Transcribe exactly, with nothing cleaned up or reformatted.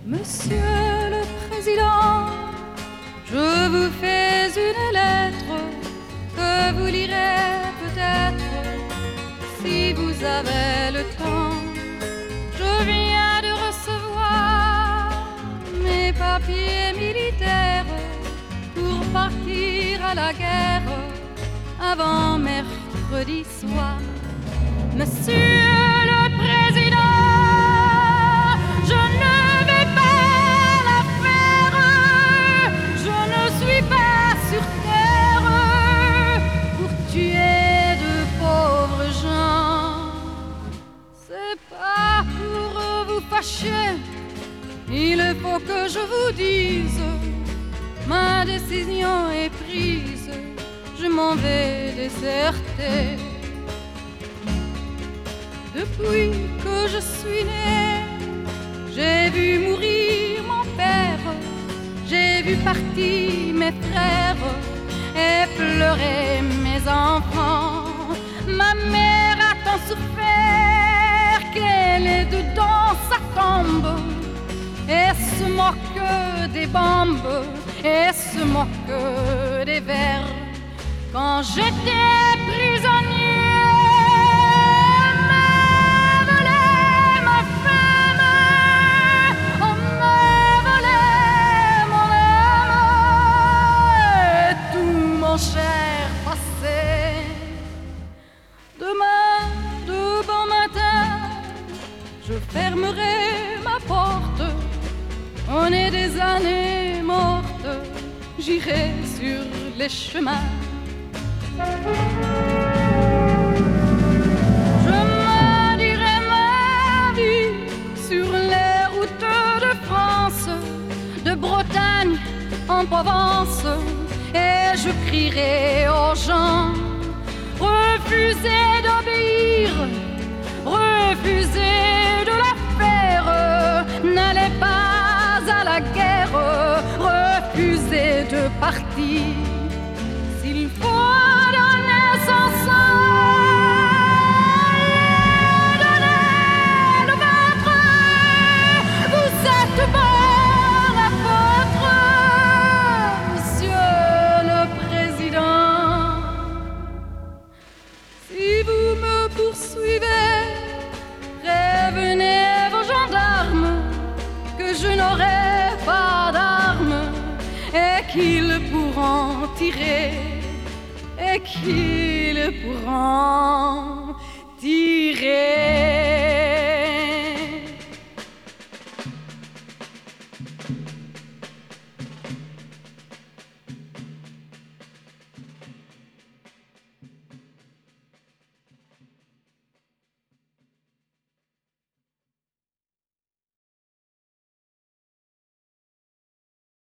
Monsieur le Président, je vous fais une lettre que vous lirez peut-être si vous avez le temps. Je viens de recevoir mes papiers militaires pour partir à la guerre avant mercredi soir. Monsieur le Président, je ne vais pas la faire. Je ne suis pas sur terre pour tuer de pauvres gens. C'est pas pour vous fâcher, il faut que je vous dise, ma décision est prise, je m'en vais déserter. Depuis que je suis née, j'ai vu mourir mon père, j'ai vu partir mes frères et pleurer mes enfants. Ma mère a tant souffert qu'elle est dedans sa tombe et se moque des bombes et se moque des vers. Quand j'étais prisonnier, cher passé. Demain, de bon matin, je fermerai ma porte. On est des années mortes, j'irai sur les chemins. Je me dirai ma vie sur les routes de France, de Bretagne en Provence. Et je crierai aux gens, refusez d'obéir, refusez de la faire, n'allez pas à la guerre, refusez de partir. S'il faut donner son sang, donnez le vôtre, vous êtes bon. Poursuivez, prévenez vos gendarmes que je n'aurai pas d'armes et qu'ils pourront tirer, et qu'ils pourront